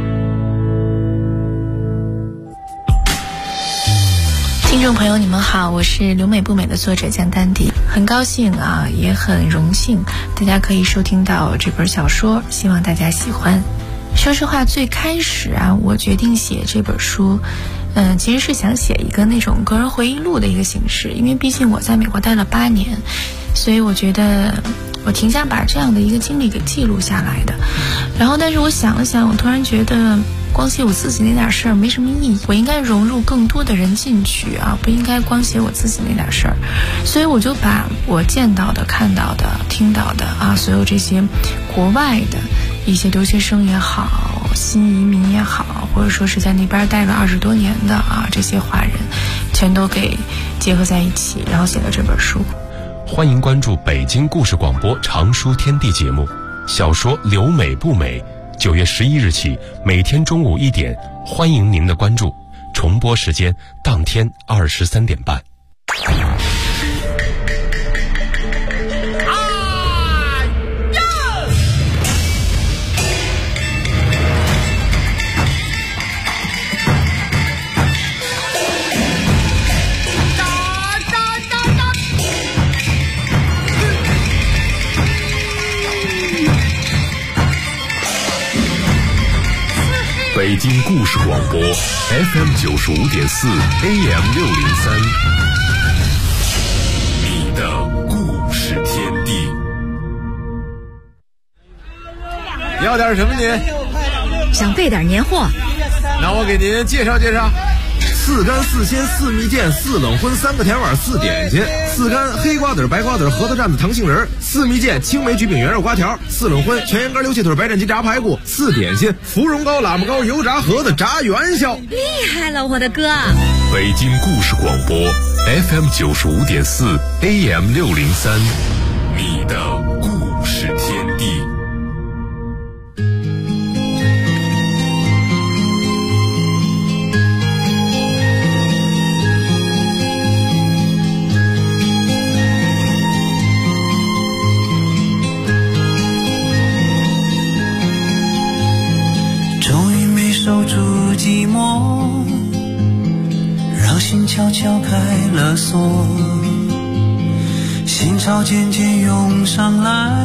听众朋友你们好，我是留美不美的作者江丹迪，很高兴啊，也很荣幸大家可以收听到这本小说，希望大家喜欢。说实话，最开始啊，我决定写这本书其实是想写一个那种个人回忆录的一个形式，因为毕竟我在美国待了8年，所以我觉得我挺想把这样的一个经历给记录下来的。然后但是我想了想，我突然觉得光写我自己那点事儿没什么意义，我应该融入更多的人进去啊，不应该光写我自己那点事儿。所以我就把我见到的、看到的、听到的啊，所有这些国外的一些留学生也好，新移民也好，或者说是在那边待了20多年的啊，这些华人全都给结合在一起，然后写了这本书。 欢迎关注北京故事广播长书天地节目，小说留美不美，9月11日起每天中午1点，欢迎您的关注，重播时间当天23点半。北京故事广播 FM 95.4 AM 603，你的故事天地。 要点什么您？ 想备点年货， 那我给您介绍介绍。4干4鲜4蜜饯4冷荤3个甜碗4点心，4干黑瓜子白瓜子核桃蘸子糖杏仁，4蜜饯青梅橘饼圆肉瓜条，4冷荤全羊肝溜气腿白斩鸡炸排骨，4点心芙蓉糕喇嘛糕油炸盒子炸元宵。 厉害了我的哥！ 北京故事广播 FM 95.4 AM 603，你的故事天地。 守住寂寞，让心悄悄开了锁，心潮渐渐涌上来，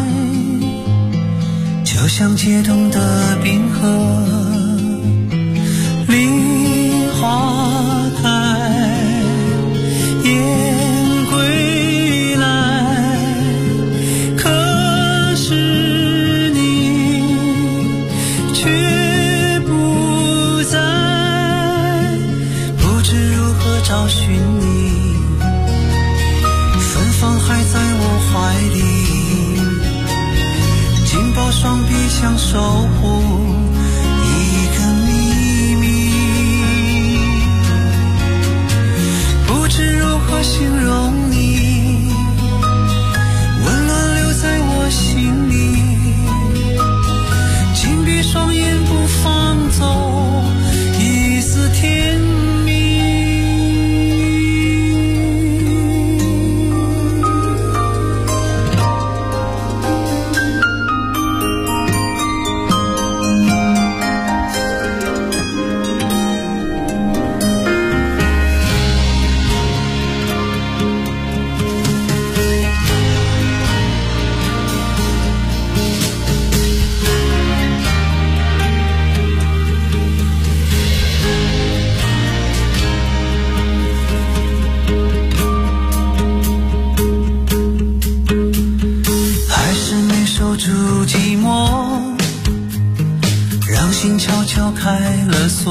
就像解冻的冰河。梨花开，燕归来，可是你却找寻你，芬芳还在我怀里，紧抱双臂相守护，一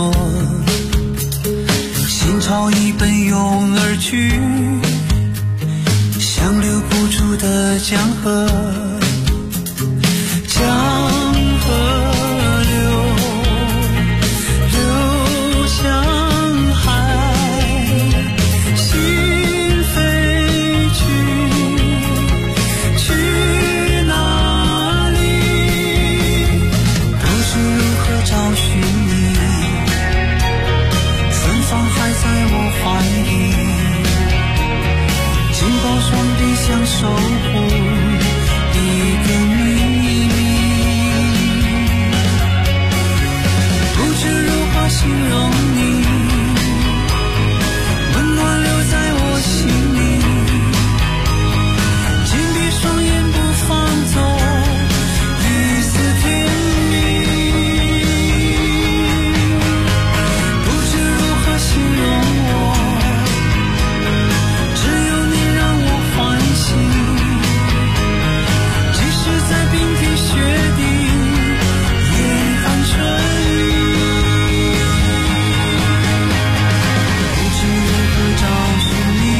落，心潮已奔涌而去，像留不住的江河，江河流向海，心飞去哪里？不知如何找寻你，芬芳还在我怀里，紧抱双臂相守护一个秘密，不知如何形容你，温暖留在我心里，紧闭双眼不放走一丝甜蜜，不知如何形容我，只有你让我欢喜，即使在冰天雪地也很春雨，不知如何找寻你，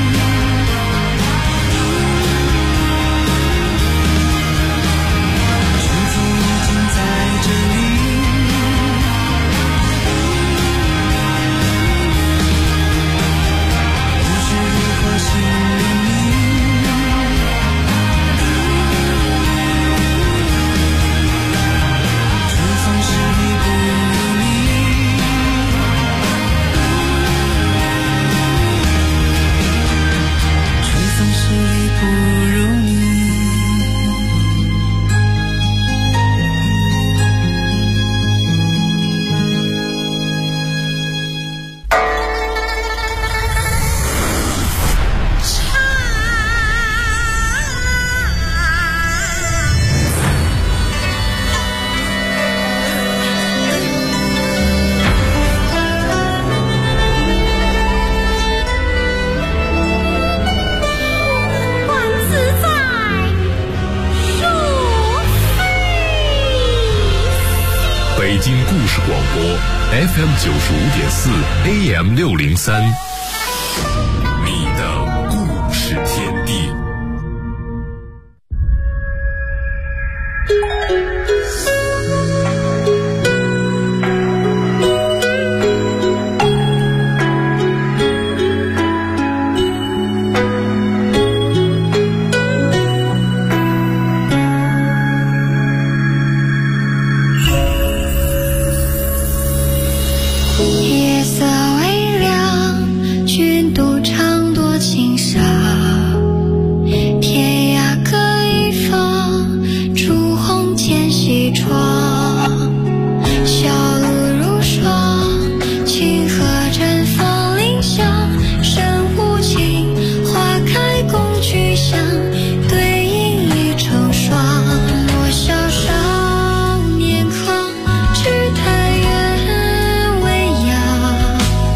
是否已经在这里，不知如何形容你，春风十里不如你，春风十里不如你。 万自在，树飞。 北京故事广播 FM 95.4 AM 603，你的故事天地。 夜色微凉，君独唱多情沙，天涯各一方，烛红渐西窗，小路如霜，清河绽放林香，深无情，花开共菊香，对影已成双，我小少年狂，只叹愿未央，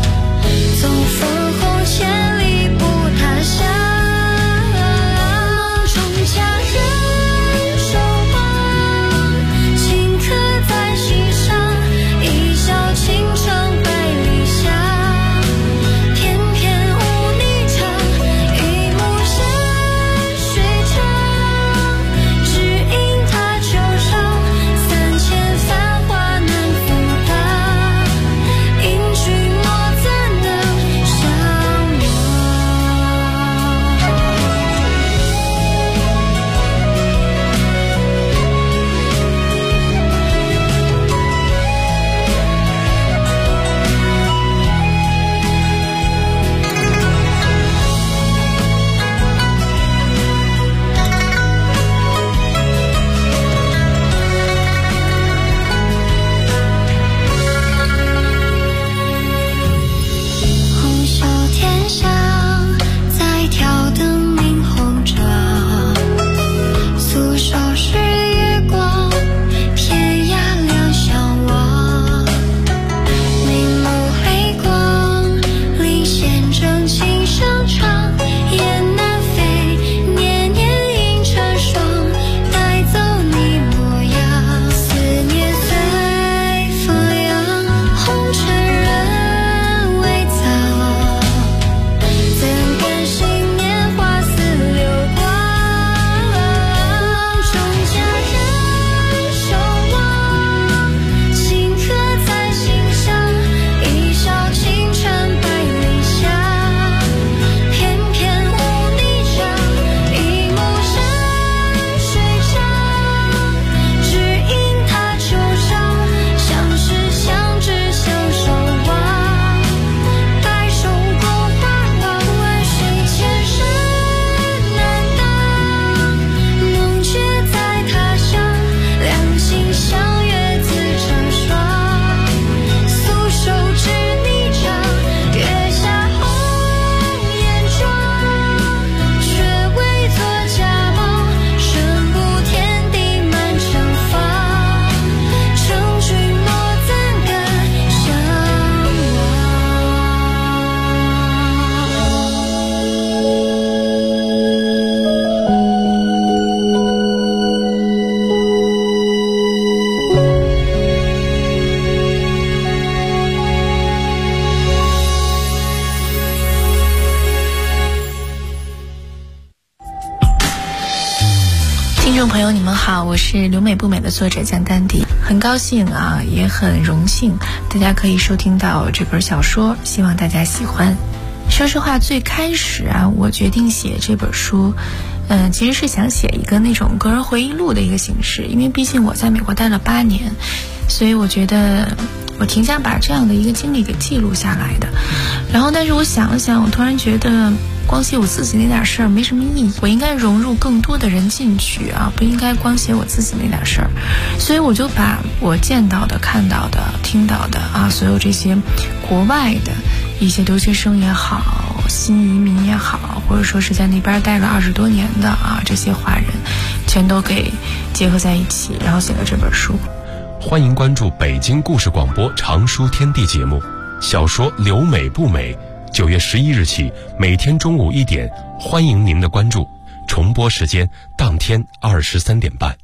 众朋友你们好，我是留美不美的作者江丹迪，很高兴啊，也很荣幸大家可以收听到这本小说，希望大家喜欢。说实话，最开始啊，我决定写这本书其实是想写一个那种个人回忆录的一个形式，因为毕竟我在美国待了8年，所以我觉得我挺想把这样的一个经历给记录下来的。然后但是我想了想，我突然觉得光写我自己那点事儿没什么意义，我应该融入更多的人进去啊，不应该光写我自己那点事儿。所以我就把我见到的、看到的、听到的啊，所有这些国外的一些留学生也好，新移民也好，或者说是在那边待了20多年的啊，这些华人全都给结合在一起，然后写了这本书。 欢迎关注北京故事广播常书天地节目，小说《留美不美》9月11日起，每天中午1点，欢迎您的关注。重播时间当天23点半。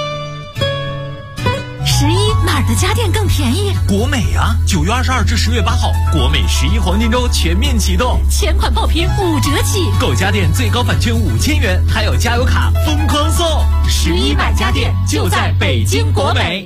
11哪儿的家电更便宜？ 国美啊！9月22至10月8号，国美11黄金周全面启动， 前款爆品5折起， 购家电最高返券5000元，还有加油卡疯狂送。 11买家电就在北京国美。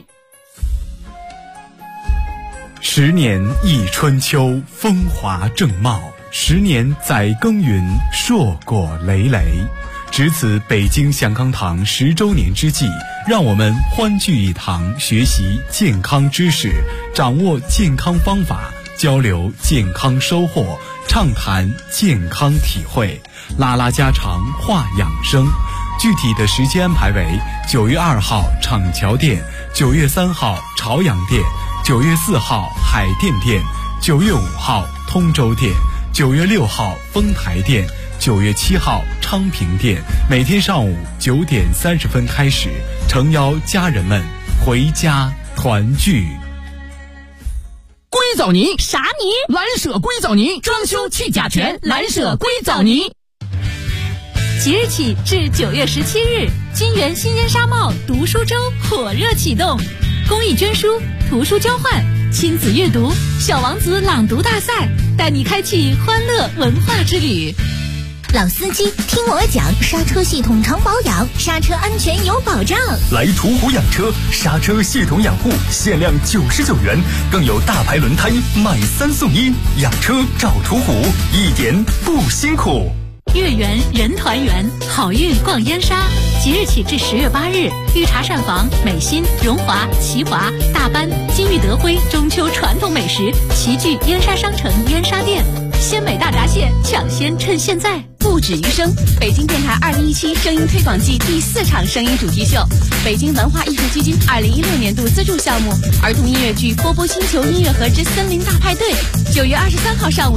10年忆春秋，风华正茂；10年载耕耘，硕果累累。值此北京祥康堂10周年之际，让我们欢聚一堂，学习健康知识，掌握健康方法，交流健康收获，畅谈健康体会，拉拉家常，话养生。具体的时间安排为9月2号厂桥店，9月3号朝阳店，9月4号海淀店，9月5号通州店，9月6号丰台店，9月7号昌平店，每天上午9点30分开始，诚邀家人们回家团聚。 硅藻泥啥泥？ 蓝舍硅藻泥，装修去甲醛，蓝舍硅藻泥。 即日起至9月17日，金源新烟纱帽读书周火热启动，公益捐书、图书交换、亲子阅读、小王子朗读大赛，带你开启欢乐文化之旅。 老司机听我讲，刹车系统常保养，刹车安全有保障。 来途虎养车，刹车系统养护限量99元，更有大牌轮胎买3送1，养车找途虎，一点不辛苦。 月圆人团圆，好运逛燕莎。即日起至10月8日，御茶膳房、美心、荣华、齐华、大班、金玉德辉中秋传统美食齐聚燕莎商城燕莎店，鲜美大闸蟹抢先趁现在。 不止于声，北京电台2017声音推广季第4场声音主题秀，北京文化艺术基金2016年度资助项目儿童音乐剧《波波星球音乐盒之森林大派对》，9月23号上午